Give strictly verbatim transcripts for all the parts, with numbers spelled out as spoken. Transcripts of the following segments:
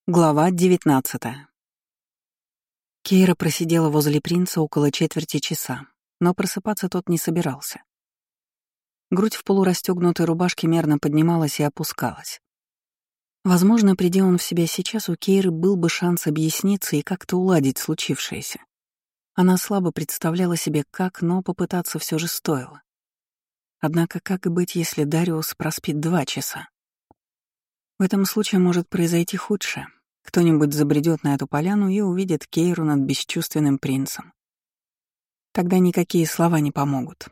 Глава девятнадцатая. Кейра просидела возле принца около четверти часа, но просыпаться тот не собирался. Грудь в полурастёгнутой рубашке мерно поднималась и опускалась. Возможно, придя он в себя сейчас, у Кейры был бы шанс объясниться и как-то уладить случившееся. Она слабо представляла себе как, но попытаться все же стоило. Однако как и быть, если Дариус проспит два часа? В этом случае может произойти худшее. Кто-нибудь забредет на эту поляну и увидит Кейру над бесчувственным принцем. Тогда никакие слова не помогут.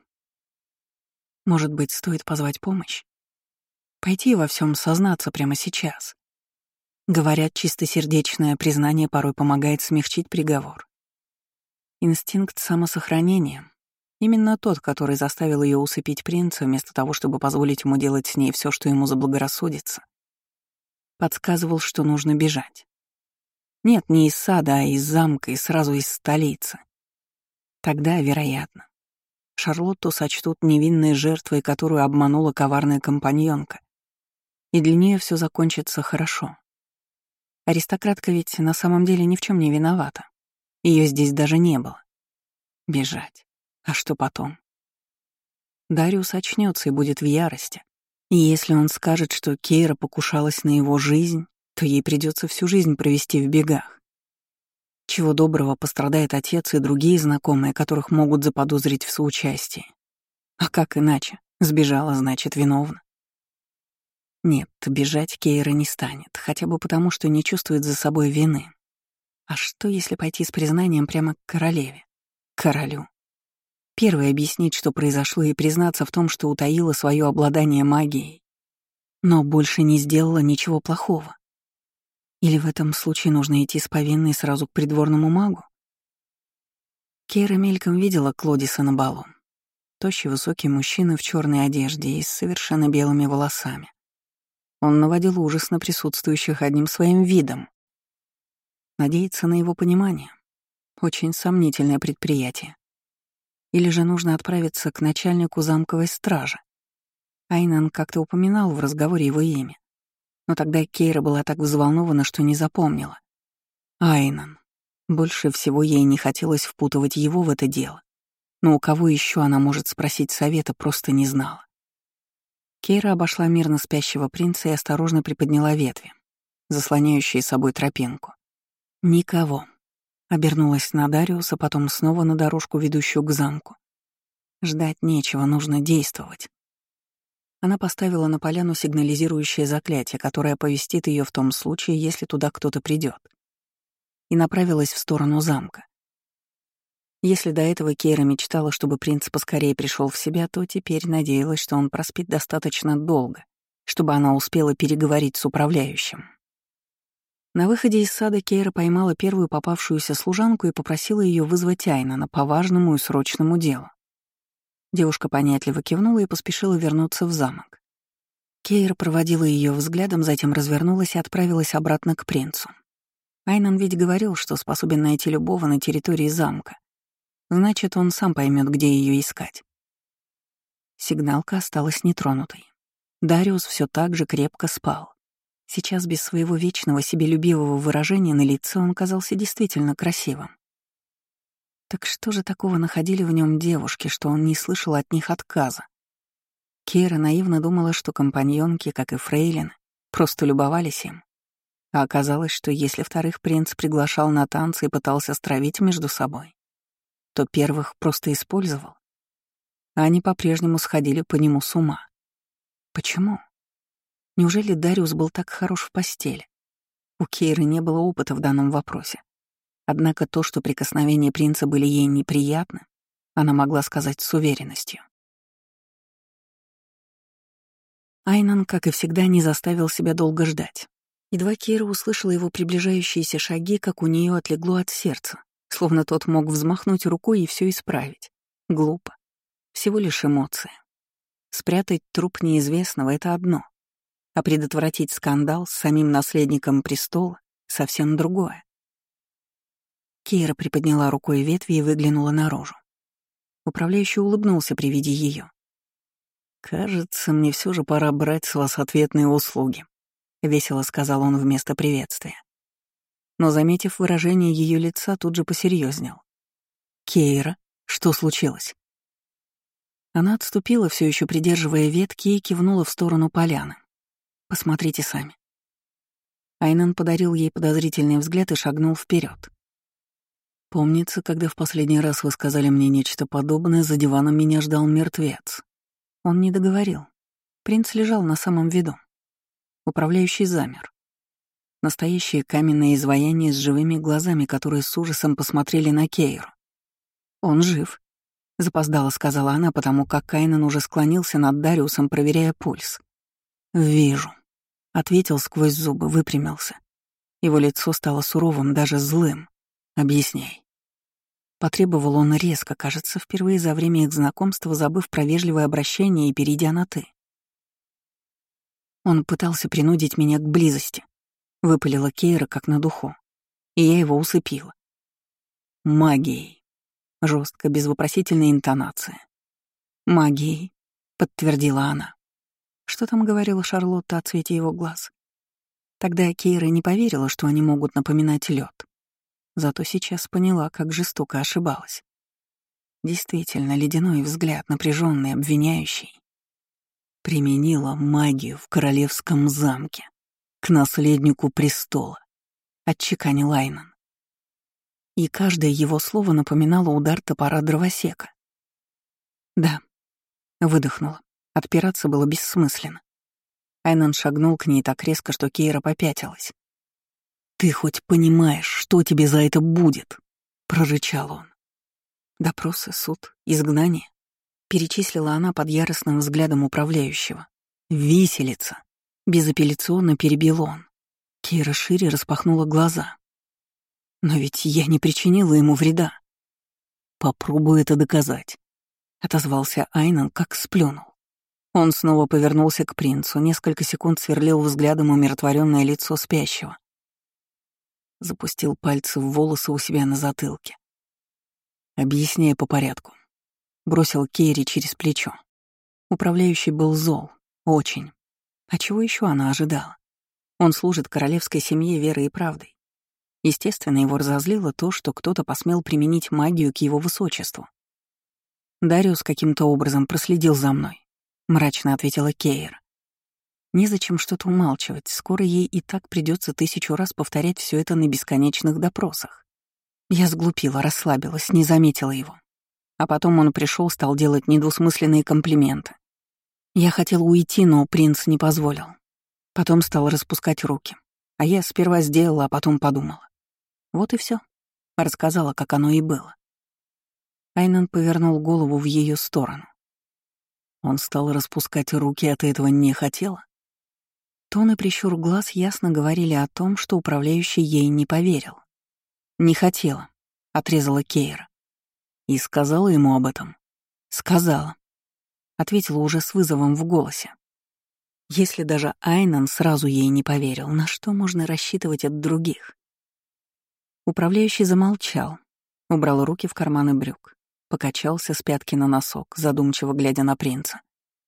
Может быть, стоит позвать помощь? Пойти во всем сознаться прямо сейчас. Говорят, чистосердечное признание порой помогает смягчить приговор. Инстинкт самосохранения, именно тот, который заставил ее усыпить принца вместо того, чтобы позволить ему делать с ней все, что ему заблагорассудится, подсказывал, что нужно бежать. Нет, не из сада, а из замка и сразу из столицы. Тогда, вероятно, Шарлотту сочтут невинной жертвой, которую обманула коварная компаньонка, и для нее все закончится хорошо. Аристократка ведь на самом деле ни в чем не виновата. Ее здесь даже не было. Бежать. А что потом? Дариус очнется и будет в ярости. И если он скажет, что Кейра покушалась на его жизнь, то ей придется всю жизнь провести в бегах. Чего доброго пострадает отец и другие знакомые, которых могут заподозрить в соучастии. А как иначе? Сбежала, значит, виновна. Нет, бежать Кейра не станет, хотя бы потому, что не чувствует за собой вины. А что, если пойти с признанием прямо к королеве? К королю. Первый объяснить, что произошло, и признаться в том, что утаила свое обладание магией, но больше не сделала ничего плохого. Или в этом случае нужно идти с повинной сразу к придворному магу? Кейра мельком видела Клодиса на балу. Тощий высокий мужчина в черной одежде и с совершенно белыми волосами. Он наводил ужас на присутствующих одним своим видом. Надеяться на его понимание — очень сомнительное предприятие. Или же нужно отправиться к начальнику замковой стражи. Айнан как-то упоминал в разговоре его имя. Но тогда Кейра была так взволнована, что не запомнила. Айнан. Больше всего ей не хотелось впутывать его в это дело. Но у кого еще она может спросить совета, просто не знала. Кейра обошла мирно спящего принца и осторожно приподняла ветви, заслоняющие собой тропинку. Никого. Обернулась на Дариуса, потом снова на дорожку, ведущую к замку. Ждать нечего, нужно действовать. Она поставила на поляну сигнализирующее заклятие, которое оповестит ее в том случае, если туда кто-то придет, и направилась в сторону замка. Если до этого Кейра мечтала, чтобы принц поскорее пришел в себя, то теперь надеялась, что он проспит достаточно долго, чтобы она успела переговорить с управляющим. На выходе из сада Кейра поймала первую попавшуюся служанку и попросила ее вызвать Айнана по важному и срочному делу. Девушка понятливо кивнула и поспешила вернуться в замок. Кейра проводила ее взглядом, затем развернулась и отправилась обратно к принцу. Айнан ведь говорил, что способен найти любого на территории замка. Значит, он сам поймет, где ее искать. Сигналка осталась нетронутой. Дариус все так же крепко спал. Сейчас без своего вечного себелюбивого выражения на лице он казался действительно красивым. Так что же такого находили в нем девушки, что он не слышал от них отказа? Кейра наивно думала, что компаньонки, как и фрейлины, просто любовались им. А оказалось, что если вторых принц приглашал на танцы и пытался стравить между собой, то первых просто использовал. А они по-прежнему сходили по нему с ума. Почему? Неужели Дариус был так хорош в постели? У Кейры не было опыта в данном вопросе. Однако то, что прикосновения принца были ей неприятны, она могла сказать с уверенностью. Айнан, как и всегда, не заставил себя долго ждать. Едва Кейра услышала его приближающиеся шаги, как у нее отлегло от сердца, словно тот мог взмахнуть рукой и все исправить. Глупо. Всего лишь эмоции. Спрятать труп неизвестного — это одно. А предотвратить скандал с самим наследником престола — совсем другое. Кейра приподняла рукой ветви и выглянула наружу. Управляющий улыбнулся при виде ее. «Кажется, мне все же пора брать с вас ответные услуги», — весело сказал он вместо приветствия. но, заметив выражение ее лица, тут же посерьезнел. «Кейра, что случилось?» Она отступила, все еще придерживая ветки, и кивнула в сторону поляны. «Посмотрите сами». Айнан подарил ей подозрительный взгляд и шагнул вперед. «Помнится, когда в последний раз вы сказали мне нечто подобное, за диваном меня ждал мертвец». Он не договорил. Принц лежал на самом виду. Управляющий замер. Настоящее каменное изваяние с живыми глазами, которые с ужасом посмотрели на Кейру. «Он жив», — запоздало сказала она, потому как Кайнан уже склонился над Дариусом, проверяя пульс. «Вижу», — ответил сквозь зубы, выпрямился. Его лицо стало суровым, даже злым. «Объясняй». Потребовал он резко, кажется, впервые за время их знакомства, забыв про вежливое обращение и перейдя на «ты». Он пытался принудить меня к близости. Выпалила Кейра как на духу, и я его усыпила. Магией. Жестко, без вопросительной интонации. Магией, подтвердила она. Что там говорила Шарлотта о цвете его глаз? Тогда Кейра не поверила, что они могут напоминать лед. Зато сейчас поняла, как жестоко ошибалась. Действительно, ледяной взгляд, напряженный, обвиняющий. Применила магию в королевском замке к наследнику престола, отчеканил Айнан. И каждое его слово напоминало удар топора дровосека. Да, выдохнула. Отпираться было бессмысленно. Айнан шагнул к ней так резко, что Кейра попятилась. «Ты хоть понимаешь, что тебе за это будет?» — прорычал он. Допросы, суд, изгнание. Перечислила она под яростным взглядом управляющего. «Виселица!» — безапелляционно перебил он. Кейра шире распахнула глаза. «Но ведь я не причинила ему вреда». «Попробуй это доказать», — отозвался Айнан, как сплюнул. Он снова повернулся к принцу, несколько секунд сверлил взглядом умиротворенное лицо спящего. Запустил пальцы в волосы у себя на затылке. «Объясняя по порядку», — бросил Кейри через плечо. Управляющий был зол, очень. А чего еще она ожидала? Он служит королевской семье верой и правдой. Естественно, его разозлило то, что кто-то посмел применить магию к его высочеству. «Дариус каким-то образом проследил за мной», — мрачно ответила Кейра. Незачем что-то умалчивать, скоро ей и так придется тысячу раз повторять все это на бесконечных допросах. Я сглупила, расслабилась, не заметила его. А потом он пришел, стал делать недвусмысленные комплименты. Я хотела уйти, но принц не позволил. Потом стал распускать руки. А я сперва сделала, а потом подумала. Вот и все. Рассказала, как оно и было. Айнан повернул голову в ее сторону. Он стал распускать руки, а ты этого не хотела? Тон и прищур глаз ясно говорили о том, что управляющий ей не поверил. «Не хотела», — отрезала Кейра. «И сказала ему об этом?» «Сказала», — ответила уже с вызовом в голосе. Если даже Айнан сразу ей не поверил, на что можно рассчитывать от других? Управляющий замолчал, убрал руки в карманы брюк, покачался с пятки на носок, задумчиво глядя на принца.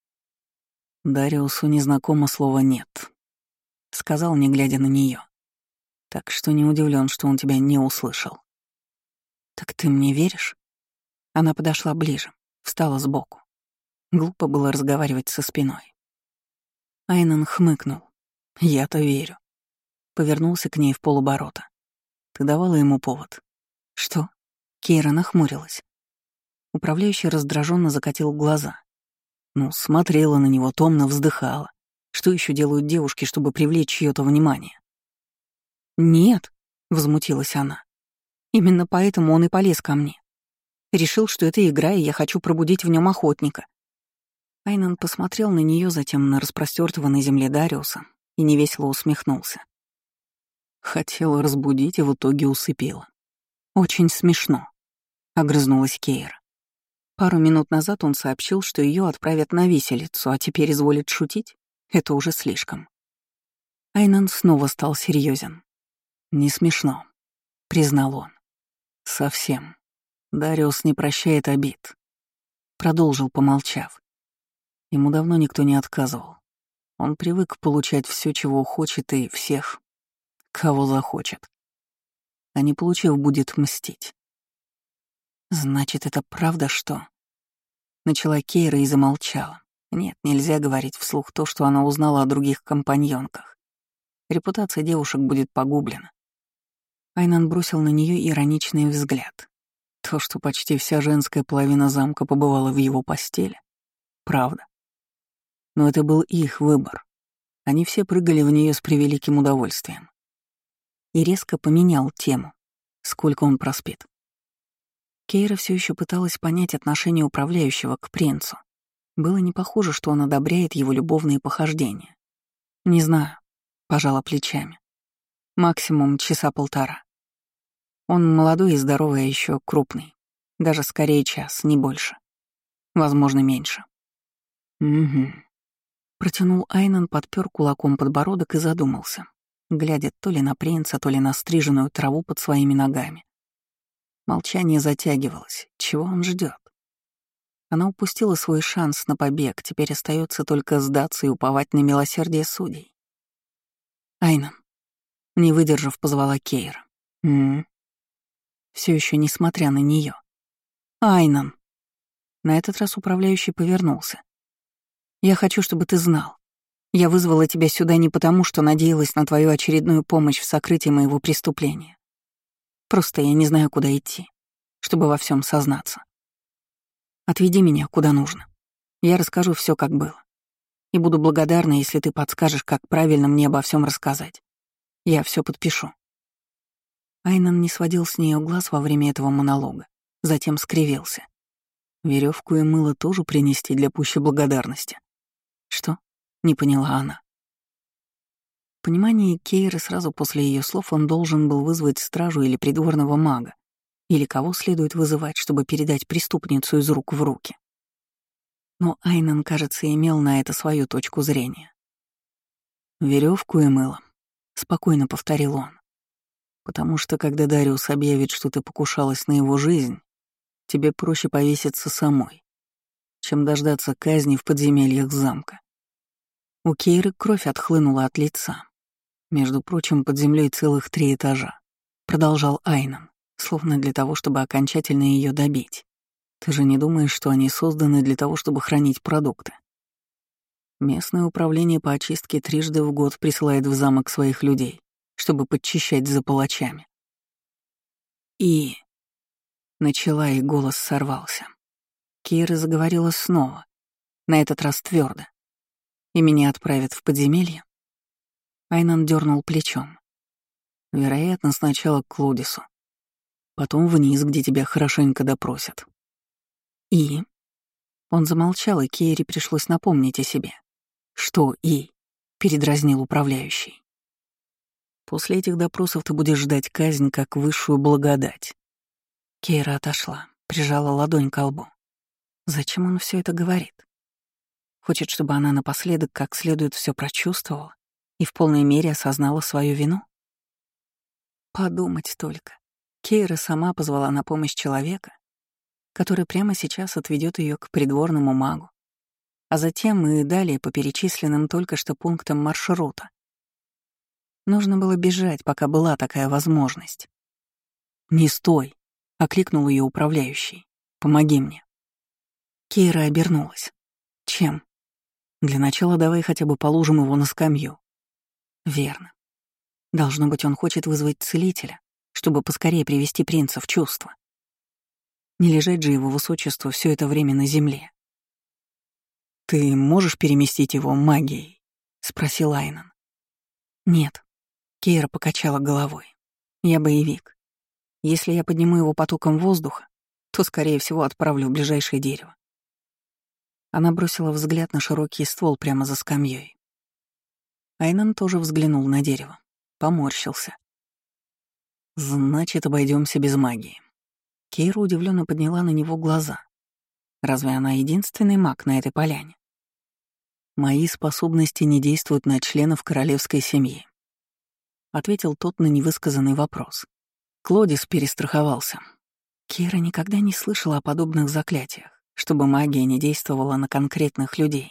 «Дариусу незнакомо слово «нет», — сказал, не глядя на нее. «Так что не удивлен, что он тебя не услышал». «Так ты мне веришь?» Она подошла ближе, встала сбоку. Глупо было разговаривать со спиной. Айнан хмыкнул. «Я-то верю». Повернулся к ней в полоборота. «Ты давала ему повод?» «Что?» Кейра нахмурилась. Управляющий раздраженно закатил глаза. Ну, смотрела на него, томно вздыхала. Что еще делают девушки, чтобы привлечь чьё-то внимание? «Нет», — возмутилась она. «Именно поэтому он и полез ко мне. Решил, что это игра, и я хочу пробудить в нем охотника». Айнан посмотрел на нее, затем на распростертого на земле Дариуса и невесело усмехнулся. Хотела разбудить, и в итоге усыпила. «Очень смешно», — огрызнулась Кейра. Пару минут назад он сообщил, что ее отправят на виселицу, а теперь изволит шутить. Это уже слишком. Айнан снова стал серьезен. «Не смешно», — признал он. «Совсем. Дариус не прощает обид», — продолжил, помолчав. Ему давно никто не отказывал. Он привык получать все, чего хочет, и всех, кого захочет. а не получив, будет мстить. «Значит, это правда, что...» Начала Кейра и замолчала. Нет, нельзя говорить вслух то, что она узнала о других компаньонках. Репутация девушек будет погублена. Айнан бросил на нее ироничный взгляд. То, что почти вся женская половина замка побывала в его постели. Правда. Но это был их выбор. Они все прыгали в нее с превеликим удовольствием. И резко поменял тему. Сколько он проспит. Кейра все еще пыталась понять отношение управляющего к принцу. Было не похоже, что он одобряет его любовные похождения. «Не знаю», — пожала плечами. «Максимум часа полтора. Он молодой и здоровый, а еще крупный. Даже скорее час, не больше. Возможно, меньше». «Угу». Протянул Айнан, подпер кулаком подбородок и задумался, глядя то ли на принца, то ли на стриженную траву под своими ногами. Молчание затягивалось. Чего он ждет? Она упустила свой шанс на побег, теперь остается только сдаться и уповать на милосердие судей. «Айнан», не выдержав, позвала Кейра. «М-м». Все еще несмотря на нее. «Айнан». На этот раз управляющий повернулся. «Я хочу, чтобы ты знал. Я вызвала тебя сюда не потому, что надеялась на твою очередную помощь в сокрытии моего преступления. Просто я не знаю, куда идти, чтобы во всем сознаться. Отведи меня куда нужно. Я расскажу все, как было. И буду благодарна, если ты подскажешь, как правильно мне обо всем рассказать. Я все подпишу». Айнан не сводил с нее глаз во время этого монолога, затем скривился. Веревку и мыло тоже принести для пущей благодарности. «Что?» — не поняла она. В понимании Кейры сразу после ее слов он должен был вызвать стражу или придворного мага, или кого следует вызывать, чтобы передать преступницу из рук в руки. Но Айнан, кажется, имел на это свою точку зрения. «Веревку и мыло», — спокойно повторил он. «Потому что, когда Дариус объявит, что ты покушалась на его жизнь, тебе проще повеситься самой, чем дождаться казни в подземельях замка». У Кейры кровь отхлынула от лица. «Между прочим, под землей целых три этажа», — продолжал Айнан, словно для того, чтобы окончательно ее добить. «Ты же не думаешь, что они созданы для того, чтобы хранить продукты? Местное управление по очистке трижды в год присылает в замок своих людей, чтобы подчищать за палачами». И... Начала, и голос сорвался. Кейра заговорила снова, на этот раз твердо. «И меня отправят в подземелье?» Айнан дернул плечом. «Вероятно, сначала к Клодису, потом вниз, где тебя хорошенько допросят». «И?» Он замолчал, и Кейре пришлось напомнить о себе. «Что «и?» — передразнил управляющий. «После этих допросов ты будешь ждать казнь как высшую благодать». Кейра отошла, прижала ладонь к лбу. Зачем он все это говорит? Хочет, чтобы она напоследок как следует все прочувствовала и в полной мере осознала свою вину? Подумать только. Кейра сама позвала на помощь человека, который прямо сейчас отведет ее к придворному магу, а затем и далее по перечисленным только что пунктам маршрута. Нужно было бежать, пока была такая возможность. «Не стой!» — окликнул ее управляющий. «Помоги мне». Кейра обернулась. «Чем?» «Для начала давай хотя бы положим его на скамью». «Верно. Должно быть, он хочет вызвать целителя, чтобы поскорее привести принца в чувство. Не лежать же его высочеству все это время на земле». «Ты можешь переместить его магией?» — спросил Айнан. «Нет». Кейра покачала головой. «Я боевик. Если я подниму его потоком воздуха, то, скорее всего, отправлю в ближайшее дерево». Она бросила взгляд на широкий ствол прямо за скамьей. Айнан тоже взглянул на дерево, поморщился. «Значит, обойдемся без магии». Кейра удивленно подняла на него глаза. Разве она единственный маг на этой поляне? «Мои способности не действуют на членов королевской семьи», — ответил тот на невысказанный вопрос. Клодис перестраховался. Кейра никогда не слышала о подобных заклятиях, чтобы магия не действовала на конкретных людей.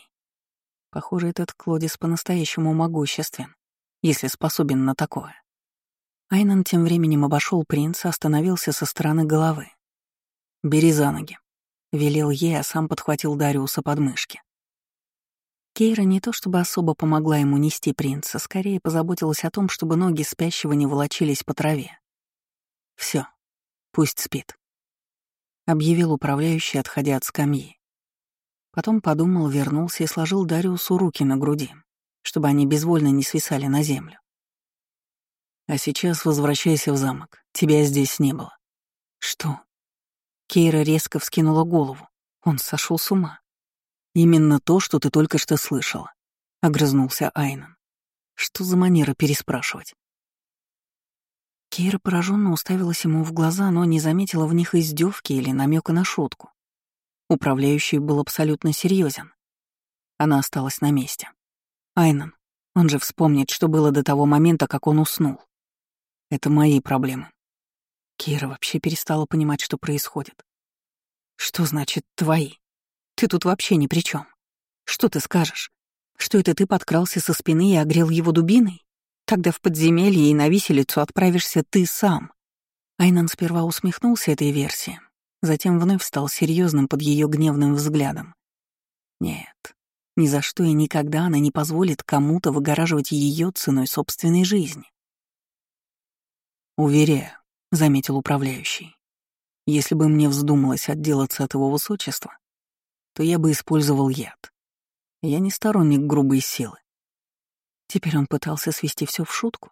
Похоже, этот Клодис по-настоящему могуществен, если способен на такое. Айнан тем временем обошел принца, остановился со стороны головы. «Бери за ноги», — велел ей, а сам подхватил Дариуса под мышки. Кейра не то чтобы особо помогла ему нести принца, скорее позаботилась о том, чтобы ноги спящего не волочились по траве. Все, пусть спит», — объявил управляющий, отходя от скамьи. Потом подумал, вернулся и сложил Дариусу руки на груди, чтобы они безвольно не свисали на землю. «А сейчас возвращайся в замок. Тебя здесь не было». «Что?» Кейра резко вскинула голову. Он сошел с ума. «Именно то, что ты только что слышала», — огрызнулся Айнан. «Что за манера переспрашивать?» Кейра пораженно уставилась ему в глаза, но не заметила в них издевки или намека на шутку. Управляющий был абсолютно серьезен. Она осталась на месте. «Айнан, он же вспомнит, что было до того момента, как он уснул. Это мои проблемы». Кейра вообще перестала понимать, что происходит. «Что значит «твои»? Ты тут вообще ни при чем. Что ты скажешь? Что это ты подкрался со спины и огрел его дубиной? Тогда в подземелье и на виселицу отправишься ты сам». Айнан сперва усмехнулся этой версии, затем вновь стал серьезным под ее гневным взглядом. Нет, ни за что и никогда она не позволит кому-то выгораживать ее ценой собственной жизни. «Уверяю», — заметил управляющий, «если бы мне вздумалось отделаться от его высочества, то я бы использовал яд. Я не сторонник грубой силы». Теперь он пытался свести все в шутку.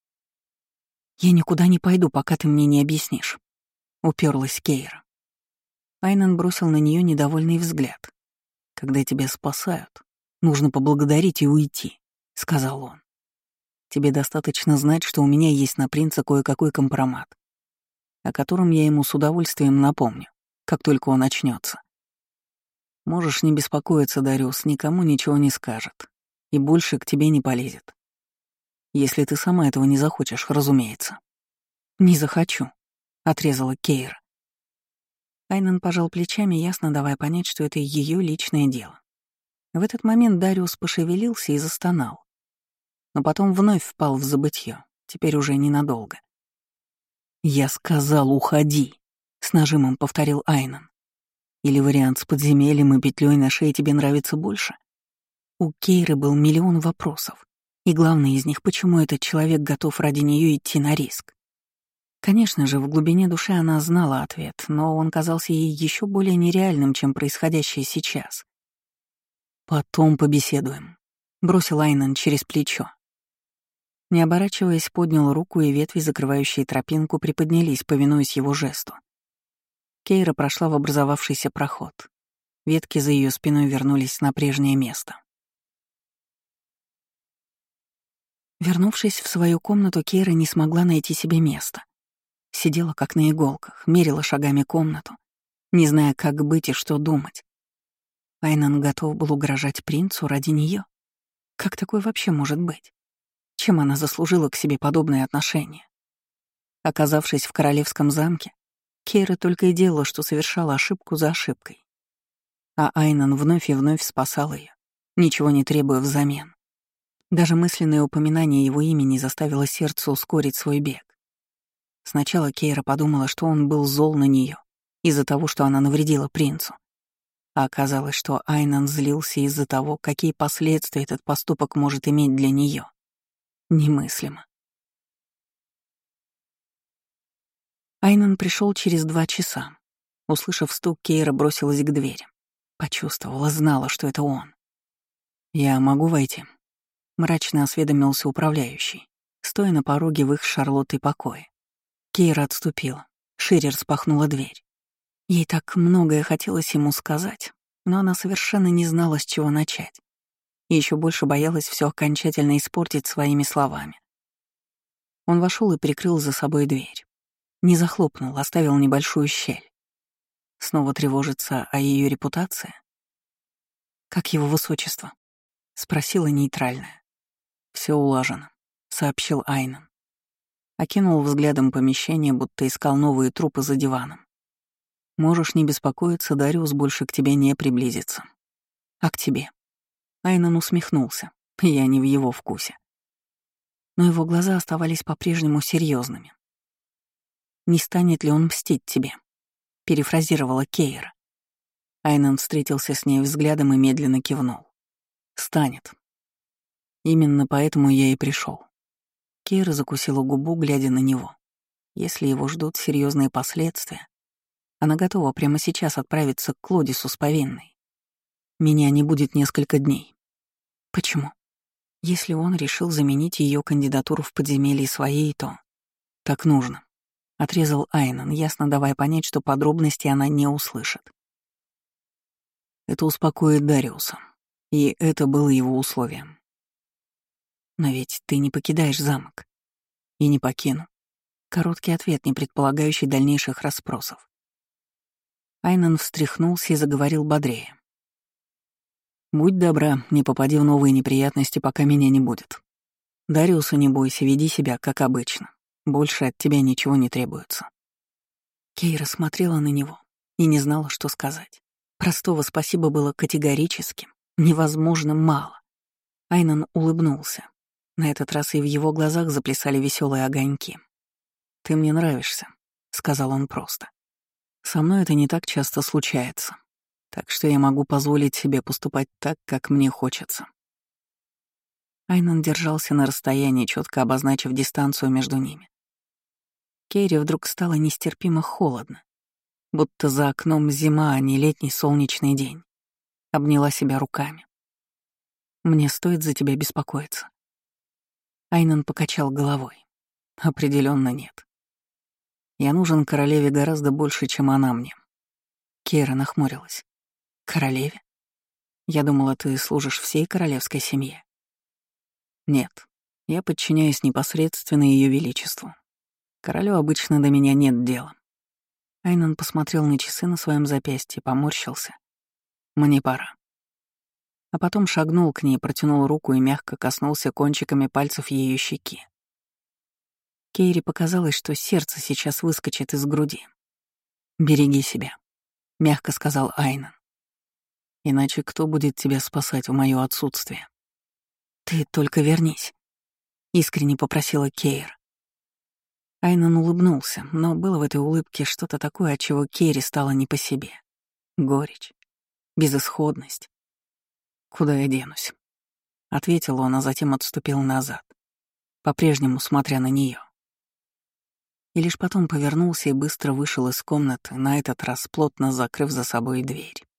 «Я никуда не пойду, пока ты мне не объяснишь», — уперлась Кейра. Айнан бросил на нее недовольный взгляд. «Когда тебя спасают, нужно поблагодарить и уйти», — сказал он. «Тебе достаточно знать, что у меня есть на принца кое-какой компромат, о котором я ему с удовольствием напомню, как только он очнется. Можешь не беспокоиться, Дариус, никому ничего не скажет и больше к тебе не полезет. Если ты сама этого не захочешь, разумеется». «Не захочу», — отрезала Кейра. Айнан пожал плечами, ясно давая понять, что это ее личное дело. В этот момент Дариус пошевелился и застонал, но потом вновь впал в забытье, теперь уже ненадолго. «Я сказал, уходи», — с нажимом повторил Айнан. «Или вариант с подземельем и петлей на шее тебе нравится больше?» У Кейры был миллион вопросов, и главный из них — почему этот человек готов ради нее идти на риск. Конечно же, в глубине души она знала ответ, но он казался ей еще более нереальным, чем происходящее сейчас. «Потом побеседуем», — бросил Айнан через плечо. Не оборачиваясь, поднял руку, и ветви, закрывающие тропинку, приподнялись, повинуясь его жесту. Кейра прошла в образовавшийся проход. Ветки за ее спиной вернулись на прежнее место. Вернувшись в свою комнату, Кейра не смогла найти себе места. Сидела как на иголках, мерила шагами комнату, не зная, как быть и что думать. Айнан готов был угрожать принцу ради нее. Как такое вообще может быть? Чем она заслужила к себе подобное отношение? Оказавшись в королевском замке, Кейра только и делала, что совершала ошибку за ошибкой. А Айнан вновь и вновь спасал ее, ничего не требуя взамен. Даже мысленное упоминание его имени заставило сердце ускорить свой бег. Сначала Кейра подумала, что он был зол на нее из-за того, что она навредила принцу. А оказалось, что Айнан злился из-за того, какие последствия этот поступок может иметь для нее. Немыслимо. Айнан пришел через два часа. Услышав стук, Кейра бросилась к двери. Почувствовала, знала, что это он. «Я могу войти?» — мрачно осведомился управляющий, стоя на пороге в их с Шарлоттой покое. Кейра отступила, шире распахнула дверь. Ей так многое хотелось ему сказать, но она совершенно не знала, с чего начать. И еще больше боялась все окончательно испортить своими словами. Он вошел и прикрыл за собой дверь. Не захлопнул, оставил небольшую щель. Снова тревожится о ее репутации? «Как его высочество?» — спросила нейтральная. «Все улажено», — сообщил Айнан. Окинул взглядом помещение, будто искал новые трупы за диваном. «Можешь не беспокоиться, Дариус больше к тебе не приблизится». «А к тебе?» Айнан усмехнулся. «Я не в его вкусе». но его глаза оставались по-прежнему серьезными. «Не станет ли он мстить тебе?» — перефразировала Кейра. Айнан встретился с ней взглядом и медленно кивнул. «Станет. Именно поэтому я и пришел. Кейра закусила губу, глядя на него. Если его ждут серьезные последствия, она готова прямо сейчас отправиться к Клодису с повинной. Меня не будет несколько дней. Почему? Если он решил заменить ее кандидатуру в подземелье своей, то так нужно. Отрезал Айнан, ясно давая понять, что подробности она не услышит. Это успокоит Дариуса. И это было его условием. Но ведь ты не покидаешь замок. И не покину. Короткий ответ, не предполагающий дальнейших расспросов. Айнан встряхнулся и заговорил бодрее. «Будь добра, не попади в новые неприятности, пока меня не будет. Дариуса не бойся, веди себя, как обычно. Больше от тебя ничего не требуется». Кейра смотрела на него и не знала, что сказать. Простого спасибо было категорическим, невозможно мало. Айнан улыбнулся. На этот раз и в его глазах заплясали веселые огоньки. «Ты мне нравишься», — сказал он просто. «Со мной это не так часто случается, так что я могу позволить себе поступать так, как мне хочется». Айнан держался на расстоянии, четко обозначив дистанцию между ними. Кейре вдруг стало нестерпимо холодно, будто за окном зима, а не летний солнечный день. Обняла себя руками. «Мне стоит за тебя беспокоиться». Айнан покачал головой. Определенно нет. Я нужен королеве гораздо больше, чем она мне. Кейра нахмурилась. Королеве? Я думала, ты служишь всей королевской семье. Нет, я подчиняюсь непосредственно ее величеству. Королю обычно до меня нет дела. Айнан посмотрел на часы на своем запястье, поморщился. Мне пора. А потом шагнул к ней, протянул руку и мягко коснулся кончиками пальцев ее щеки. Кейре показалось, что сердце сейчас выскочит из груди. «Береги себя», — мягко сказал Айнан. «Иначе кто будет тебя спасать в моё отсутствие?» «Ты только вернись», — искренне попросила Кейр. Айнан улыбнулся, но было в этой улыбке что-то такое, от чего Кейре стало не по себе. Горечь, безысходность. «Куда я денусь?» — ответил он, а затем отступил назад, по-прежнему смотря на нее. И лишь потом повернулся и быстро вышел из комнаты, на этот раз плотно закрыв за собой дверь.